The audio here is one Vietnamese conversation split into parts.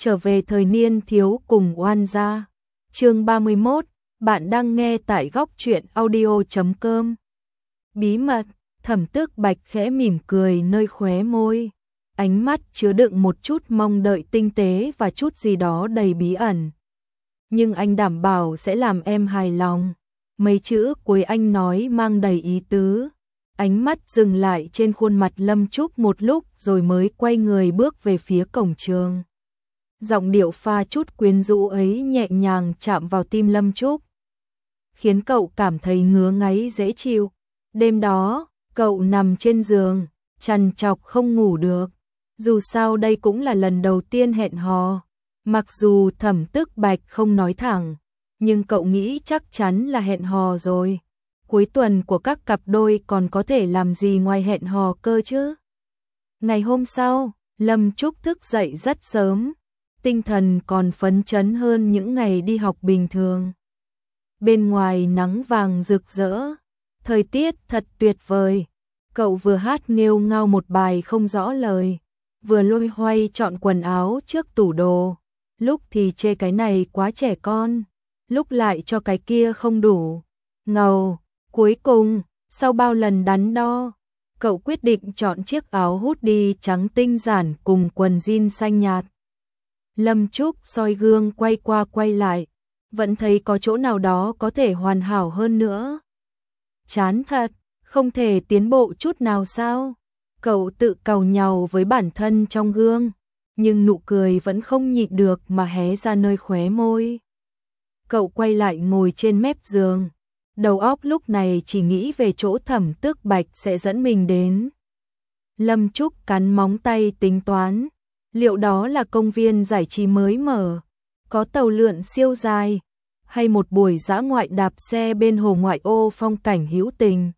trở về thời niên thiếu cùng oan gia. Chương 31, bạn đang nghe tại góc truyện audio.com. Bí mật, Thẩm Tước Bạch khẽ mỉm cười nơi khóe môi, ánh mắt chứa đựng một chút mong đợi tinh tế và chút gì đó đầy bí ẩn. Nhưng anh đảm bảo sẽ làm em hài lòng. Mấy chữ cuối anh nói mang đầy ý tứ. Ánh mắt dừng lại trên khuôn mặt Lâm Trúc một lúc rồi mới quay người bước về phía cổng trường. Giọng điệu pha chút quyến rũ ấy nhẹ nhàng chạm vào tim Lâm Trúc, khiến cậu cảm thấy ngứa ngáy dễ chịu. Đêm đó, cậu nằm trên giường, trằn trọc không ngủ được. Dù sao đây cũng là lần đầu tiên hẹn hò. Mặc dù Thẩm Tước Bạch không nói thẳng, nhưng cậu nghĩ chắc chắn là hẹn hò rồi. Cuối tuần của các cặp đôi còn có thể làm gì ngoài hẹn hò cơ chứ? Ngày hôm sau, Lâm Trúc thức dậy rất sớm, tinh thần còn phấn chấn hơn những ngày đi học bình thường. Bên ngoài nắng vàng rực rỡ, thời tiết thật tuyệt vời. Cậu vừa hát nghêu ngao một bài không rõ lời, vừa loay hoay chọn quần áo trước tủ đồ. Lúc thì chê cái này quá trẻ con, lúc lại cho cái kia không đủ ngầu. Cuối cùng, sau bao lần đắn đo, cậu quyết định chọn chiếc áo hoodie trắng tinh giản cùng quần jean xanh nhạt. Lâm Trúc soi gương quay qua quay lại, vẫn thấy có chỗ nào đó có thể hoàn hảo hơn nữa. Chán thật, không thể tiến bộ chút nào sao? Cậu tự càu nhàu với bản thân trong gương, nhưng nụ cười vẫn không nhịn được mà hé ra nơi khóe môi. Cậu quay lại ngồi trên mép giường, đầu óc lúc này chỉ nghĩ về chỗ Thẩm Tước Bạch sẽ dẫn mình đến. Lâm Trúc cắn móng tay tính toán, liệu đó là công viên giải trí mới mở, có tàu lượn siêu dài, hay một buổi dã ngoại đạp xe bên hồ ngoại ô phong cảnh hữu tình.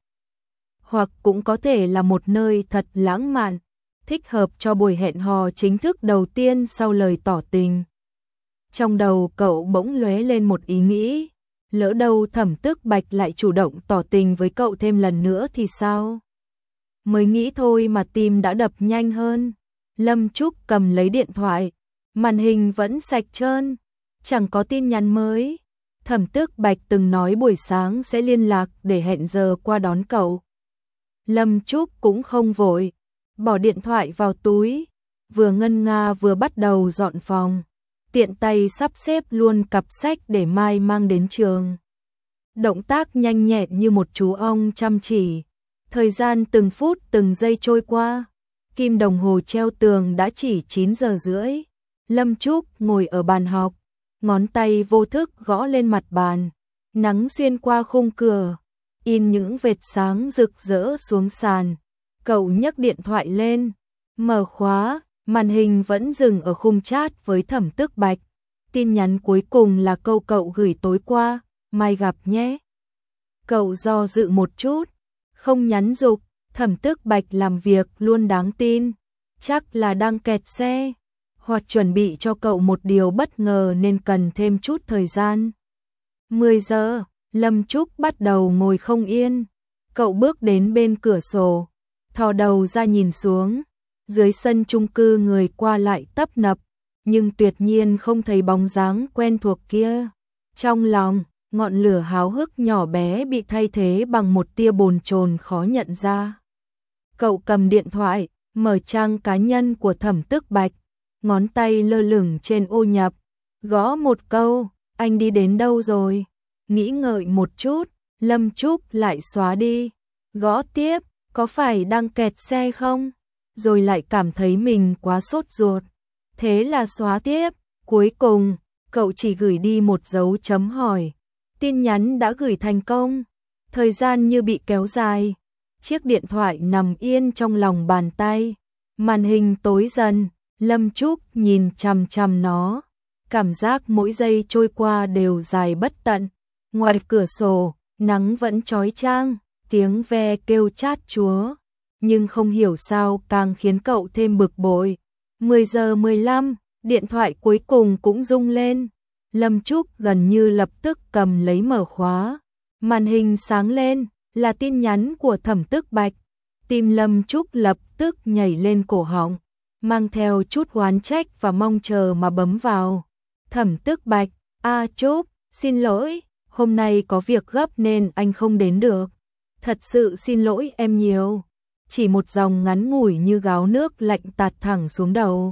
Hoặc cũng có thể là một nơi thật lãng mạn, thích hợp cho buổi hẹn hò chính thức đầu tiên sau lời tỏ tình. Trong đầu cậu bỗng lóe lên một ý nghĩ, lỡ đâu Thẩm Tước Bạch lại chủ động tỏ tình với cậu thêm lần nữa thì sao? Mới nghĩ thôi mà tim đã đập nhanh hơn. Lâm Trúc cầm lấy điện thoại, màn hình vẫn sạch trơn, chẳng có tin nhắn mới. Thẩm Tước Bạch từng nói buổi sáng sẽ liên lạc để hẹn giờ qua đón cậu. Lâm Trúc cũng không vội, bỏ điện thoại vào túi, vừa ngân nga vừa bắt đầu dọn phòng, tiện tay sắp xếp luôn cặp sách để mai mang đến trường. Động tác nhanh nhẹn như một chú ong chăm chỉ. Thời gian từng phút từng giây trôi qua, kim đồng hồ treo tường đã chỉ 9 giờ rưỡi. Lâm Trúc ngồi ở bàn học, ngón tay vô thức gõ lên mặt bàn, nắng xuyên qua khung cửa, in những vệt sáng rực rỡ xuống sàn. Cậu nhấc điện thoại lên, mở khóa, màn hình vẫn dừng ở khung chat với Thẩm Tước Bạch. Tin nhắn cuối cùng là câu cậu gửi tối qua, mai gặp nhé. Cậu do dự một chút, không nhắn giục. Thẩm Tước Bạch làm việc luôn đáng tin, chắc là đang kẹt xe, hoặc chuẩn bị cho cậu một điều bất ngờ nên cần thêm chút thời gian. 10 giờ, Lâm Trúc bắt đầu ngồi không yên. Cậu bước đến bên cửa sổ, thò đầu ra nhìn xuống. Dưới sân chung cư người qua lại tấp nập, nhưng tuyệt nhiên không thấy bóng dáng quen thuộc kia. Trong lòng, ngọn lửa háo hức nhỏ bé bị thay thế bằng một tia bồn chồn khó nhận ra. Cậu cầm điện thoại, mở trang cá nhân của Thẩm Tước Bạch, ngón tay lơ lửng trên ô nhập, gõ một câu, anh đi đến đâu rồi? Nghĩ ngợi một chút, Lâm Trúc lại xóa đi, gõ tiếp, có phải đang kẹt xe không? Rồi lại cảm thấy mình quá sốt ruột, thế là xóa tiếp. Cuối cùng, cậu chỉ gửi đi một dấu chấm hỏi. Tin nhắn đã gửi thành công, thời gian như bị kéo dài. Chiếc điện thoại nằm yên trong lòng bàn tay, màn hình tối dần. Lâm Trúc nhìn chằm chằm nó, cảm giác mỗi giây trôi qua đều dài bất tận. Ngoài cửa sổ, nắng vẫn chói chang, tiếng ve kêu chát chúa, nhưng không hiểu sao càng khiến cậu thêm bực bội. 10 giờ 15, điện thoại cuối cùng cũng rung lên. Lâm Trúc gần như lập tức cầm lấy mở khóa, màn hình sáng lên, là tin nhắn của Thẩm Tước Bạch. Tim Lâm Trúc lập tức nhảy lên cổ họng, mang theo chút oán trách và mong chờ mà bấm vào. Thẩm Tức Bạch, a Trúc, xin lỗi, hôm nay có việc gấp nên anh không đến được. Thật sự xin lỗi em nhiều. Chỉ một dòng ngắn ngủi như gáo nước lạnh tạt thẳng xuống đầu.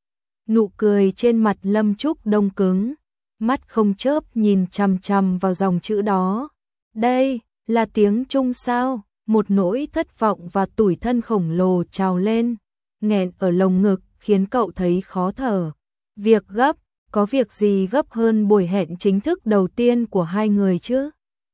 Nụ cười trên mặt Lâm Trúc đông cứng, mắt không chớp nhìn chằm chằm vào dòng chữ đó. Đây là tiếng Trung sao? Một nỗi thất vọng và tủi thân khổng lồ trào lên, nghẹn ở lồng ngực khiến cậu thấy khó thở. Việc gấp, có việc gì gấp hơn buổi hẹn chính thức đầu tiên của hai người chứ?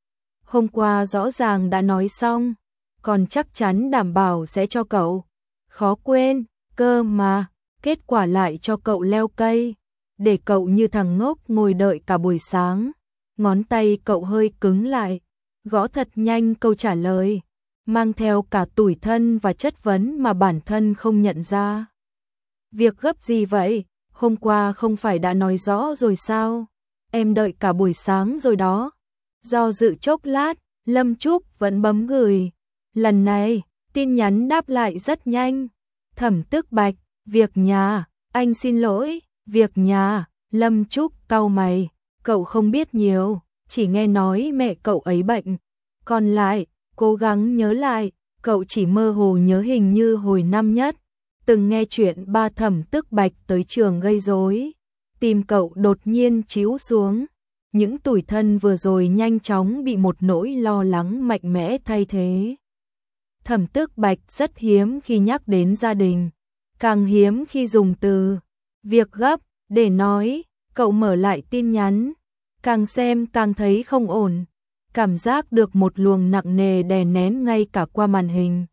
Hôm qua rõ ràng đã nói xong, còn chắc chắn đảm bảo sẽ cho cậu. Khó quên, cơ mà, kết quả lại cho cậu leo cây, để cậu như thằng ngốc ngồi đợi cả buổi sáng. Ngón tay cậu hơi cứng lại, gõ thật nhanh câu trả lời, mang theo cả tủi thân và chất vấn mà bản thân không nhận ra. Việc gấp gì vậy? Hôm qua không phải đã nói rõ rồi sao? Em đợi cả buổi sáng rồi đó. Do dự chốc lát, Lâm Trúc vẫn bấm gửi. Lần này, tin nhắn đáp lại rất nhanh. Thẩm Tức Bạch, việc nhà, anh xin lỗi, việc nhà. Lâm Trúc cau mày, cậu không biết nhiều, chỉ nghe nói mẹ cậu ấy bệnh. Còn lại, cố gắng nhớ lại, cậu chỉ mơ hồ nhớ hình như hồi năm nhất, từng nghe chuyện ba Thẩm Tức Bạch tới trường gây rối. Tim cậu đột nhiên chíu xuống. Những tủi thân vừa rồi nhanh chóng bị một nỗi lo lắng mạnh mẽ thay thế. Thẩm Tức Bạch rất hiếm khi nhắc đến gia đình, càng hiếm khi dùng từ việc gấp để nói. Cậu mở lại tin nhắn, càng xem càng thấy không ổn, cảm giác được một luồng nặng nề đè nén ngay cả qua màn hình.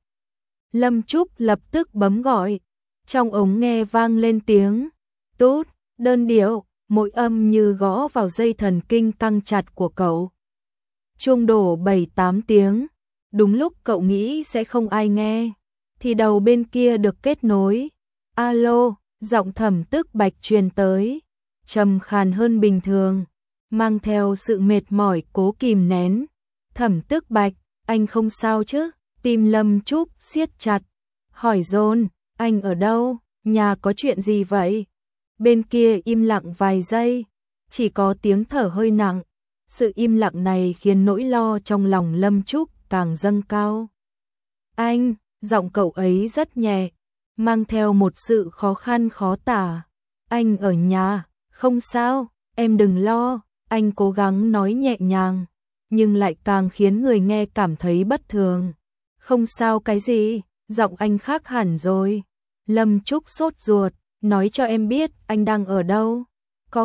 Lâm Trúc lập tức bấm gọi, trong ống nghe vang lên tiếng tút, đơn điệu, mỗi âm như gõ vào dây thần kinh căng chặt của cậu. Chuông đổ 7-8 tiếng, đúng lúc cậu nghĩ sẽ không ai nghe, thì đầu bên kia được kết nối. Alo, giọng Thẩm Tức Bạch truyền tới, trầm khàn hơn bình thường, mang theo sự mệt mỏi cố kìm nén. Thẩm Tức Bạch, anh không sao chứ? Tim Lâm Trúc siết chặt, hỏi dồn, anh ở đâu? Nhà có chuyện gì vậy? Bên kia im lặng vài giây, chỉ có tiếng thở hơi nặng. Sự im lặng này khiến nỗi lo trong lòng Lâm Trúc càng dâng cao. Anh, giọng cậu ấy rất nhẹ, mang theo một sự khó khăn khó tả. Anh ở nhà, không sao, em đừng lo. Anh cố gắng nói nhẹ nhàng, nhưng lại càng khiến người nghe cảm thấy bất thường. Không sao cái gì, giọng anh khác hẳn rồi. Lâm Trúc sốt ruột, nói cho em biết anh đang ở đâu. Có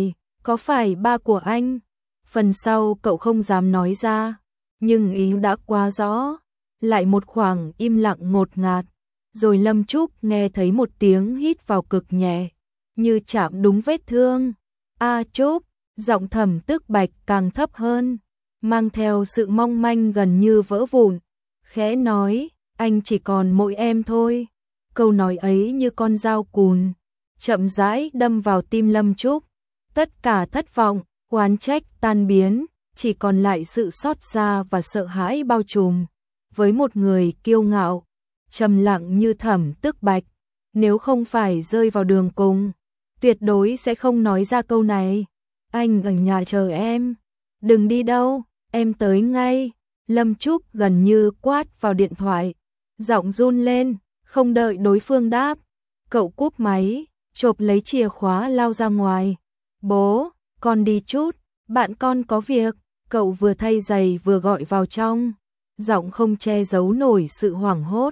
phải ba của anh? Phần sau cậu không dám nói ra, nhưng ý đã quá rõ. Lại một khoảng im lặng ngột ngạt, rồi Lâm Trúc nghe thấy một tiếng hít vào cực nhẹ, như chạm đúng vết thương. A Trúc, giọng Thẩm Tức Bạch càng thấp hơn, mang theo sự mong manh gần như vỡ vụn, khẽ nói, anh chỉ còn mỗi em thôi. Câu nói ấy như con dao cùn, chậm rãi đâm vào tim Lâm Trúc. Tất cả thất vọng, oán trách tan biến, chỉ còn lại sự xót xa và sợ hãi bao trùm. Với một người kiêu ngạo, trầm lặng như Thẩm Tức Bạch, nếu không phải rơi vào đường cùng, tuyệt đối sẽ không nói ra câu này. Anh ở nhà chờ em, đừng đi đâu, em tới ngay. Lâm Trúc gần như quát vào điện thoại, giọng run lên, không đợi đối phương đáp. Cậu cúp máy, chộp lấy chìa khóa lao ra ngoài. Bố, con đi chút, bạn con có việc. Cậu vừa thay giày vừa gọi vào trong, giọng không che giấu nổi sự hoảng hốt.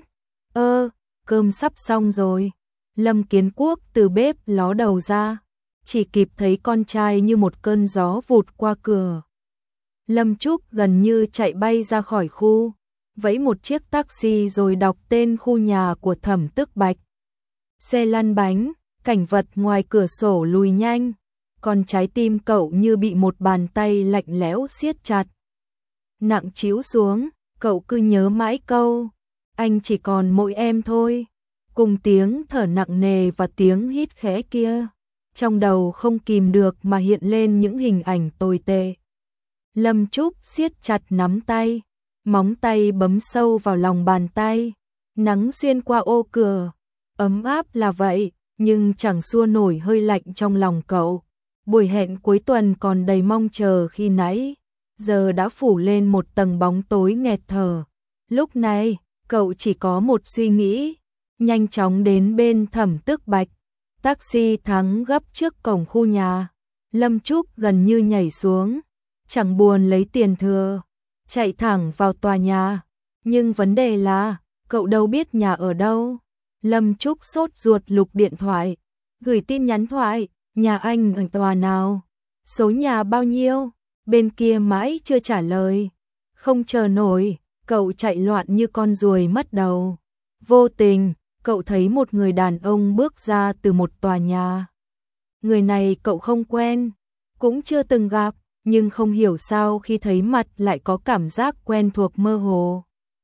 Cơm sắp xong rồi. Lâm Kiến Quốc từ bếp ló đầu ra, chỉ kịp thấy con trai như một cơn gió vụt qua cửa. Lâm Trúc gần như chạy bay ra khỏi khu, vẫy một chiếc taxi rồi đọc tên khu nhà của Thẩm Tức Bạch. Xe lăn bánh, cảnh vật ngoài cửa sổ lùi nhanh, còn trái tim cậu như bị một bàn tay lạnh lẽo siết chặt. Nặng trĩu xuống, cậu cứ nhớ mãi câu, anh chỉ còn mỗi em thôi, cùng tiếng thở nặng nề và tiếng hít khẽ kia. Trong đầu không kìm được mà hiện lên những hình ảnh tồi tệ. Lâm Trúc siết chặt nắm tay, móng tay bấm sâu vào lòng bàn tay, nắng xuyên qua ô cửa, Ấm áp là vậy, nhưng chẳng xua nổi hơi lạnh trong lòng cậu. Buổi hẹn cuối tuần còn đầy mong chờ khi nãy, giờ đã phủ lên một tầng bóng tối nghẹt thở. Lúc này, cậu chỉ có một suy nghĩ, nhanh chóng đến bên Thẩm Tước Bạch. Taxi thắng gấp trước cổng khu nhà. Lâm Trúc gần như nhảy xuống, chẳng buồn lấy tiền thừa, chạy thẳng vào tòa nhà. Nhưng vấn đề là, cậu đâu biết nhà ở đâu. Lâm Trúc sốt ruột lục điện thoại, gửi tin nhắn thoại, nhà anh ở tòa nào? Số nhà bao nhiêu? Bên kia mãi chưa trả lời. Không chờ nổi, cậu chạy loạn như con ruồi mất đầu. Vô tình, cậu thấy một người đàn ông bước ra từ một tòa nhà. Người này cậu không quen, cũng chưa từng gặp, nhưng không hiểu sao khi thấy mặt lại có cảm giác quen thuộc mơ hồ.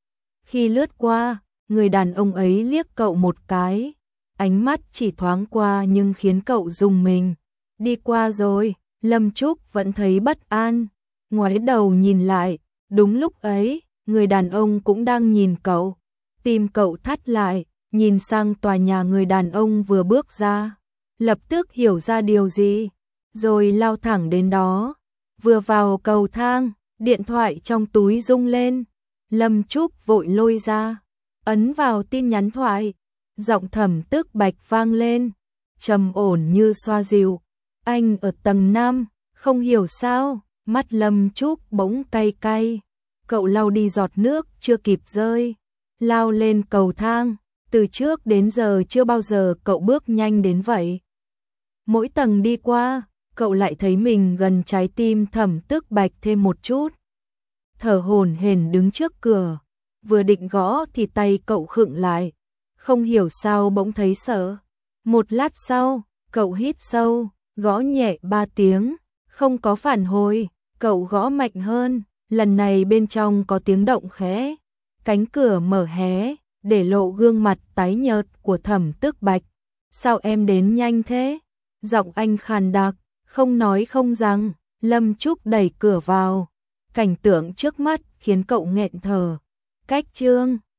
Khi lướt qua, người đàn ông ấy liếc cậu một cái, ánh mắt chỉ thoáng qua nhưng khiến cậu rùng mình. Đi qua rồi, Lâm Trúc vẫn thấy bất an, ngoái đầu nhìn lại, đúng lúc ấy, người đàn ông cũng đang nhìn cậu. Tim cậu thắt lại, nhìn sang tòa nhà người đàn ông vừa bước ra, lập tức hiểu ra điều gì, rồi lao thẳng đến đó. Vừa vào cầu thang, điện thoại trong túi rung lên, Lâm Trúc vội lôi ra, ấn vào tin nhắn thoại, giọng Thẩm Tước Bạch vang lên, trầm ổn như xoa dịu. Anh ở tầng 5, không hiểu sao, mắt Lâm Trúc bỗng cay cay. Cậu lau đi giọt nước chưa kịp rơi, lao lên cầu thang, từ trước đến giờ chưa bao giờ cậu bước nhanh đến vậy. Mỗi tầng đi qua, cậu lại thấy mình gần trái tim Thẩm Tước Bạch thêm một chút. Thở hổn hển đứng trước cửa, vừa định gõ thì tay cậu khựng lại, không hiểu sao bỗng thấy sợ. Một lát sau, cậu hít sâu, gõ nhẹ 3 tiếng, không có phản hồi, cậu gõ mạnh hơn, lần này bên trong có tiếng động khẽ. Cánh cửa mở hé, để lộ gương mặt tái nhợt của Thẩm Tước Bạch. Sao em đến nhanh thế? Giọng anh khàn đặc, không nói không rằng. Lâm Trúc đẩy cửa vào, cảnh tượng trước mắt khiến cậu nghẹn thở. Cách chương